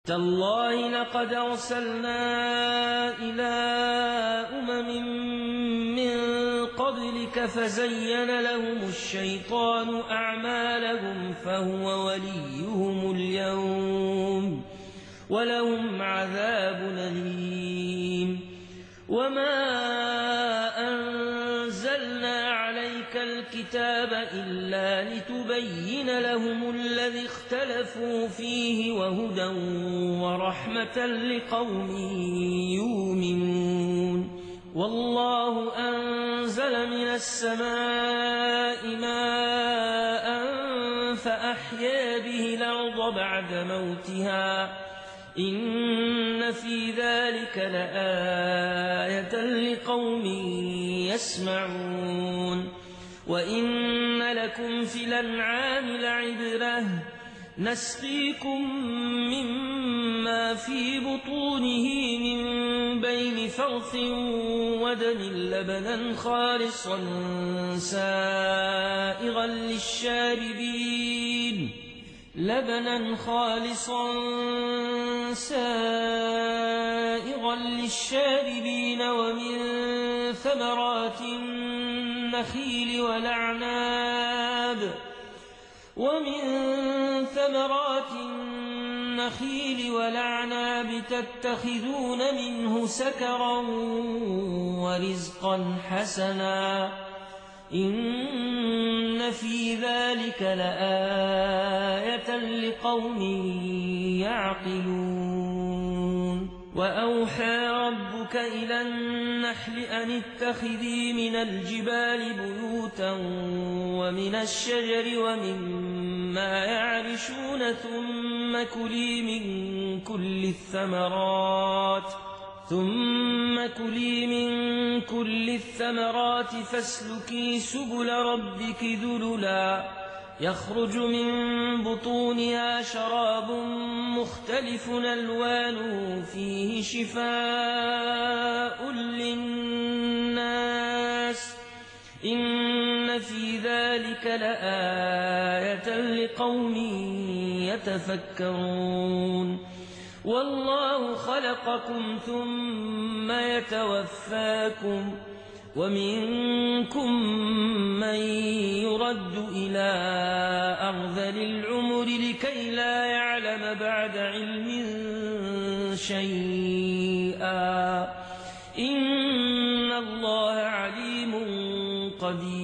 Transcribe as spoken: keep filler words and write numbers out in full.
تالله لقد أرسلنا إلى أمم من قبلك فزين لهم الشيطان أعمالهم فهو وليهم اليوم ولهم عذاب أليم. وما أنزلنا عليك الكتاب إلا لتبين لهم الذي اختلفوا فيه وهدى ورحمة لقوم يؤمنون. والله أنزل من السماء ماء فأحيا به الأرض بعد موتها إن في ذلك لآية لقوم يسمعون. وإن لكم في الأنعام لعبرة نسقيكم مما في بطونه من بين فرث ودم لبنا خالصا سائغا للشاربين لبنا خالصا سائغا للشاربين ومن ثمرات النخيل والأعناب ومن ثمرات النخيل والأعناب تتخذون منه سكرا ورزقا حسنا إن في ذلك لآية لقوم يعقلون. وأوحى ربك إلى النحل أن اتخذي من الجبال بيوتا ومن الشجر ومما يعرشون ثم كلي من كل الثمرات ثم كلي من كل الثمرات فاسلكي سبل ربك ذللا يخرج من بطونها شراب مختلف ألوانه فيه شفاء للناس إن في ذلك لآية لقوم يتفكرون. والله خلقكم ثم يتوفاكم ومنكم من يرد إلى أرذل العمر لكي لا يعلم بعد علم شيئا إن الله عليم قدير.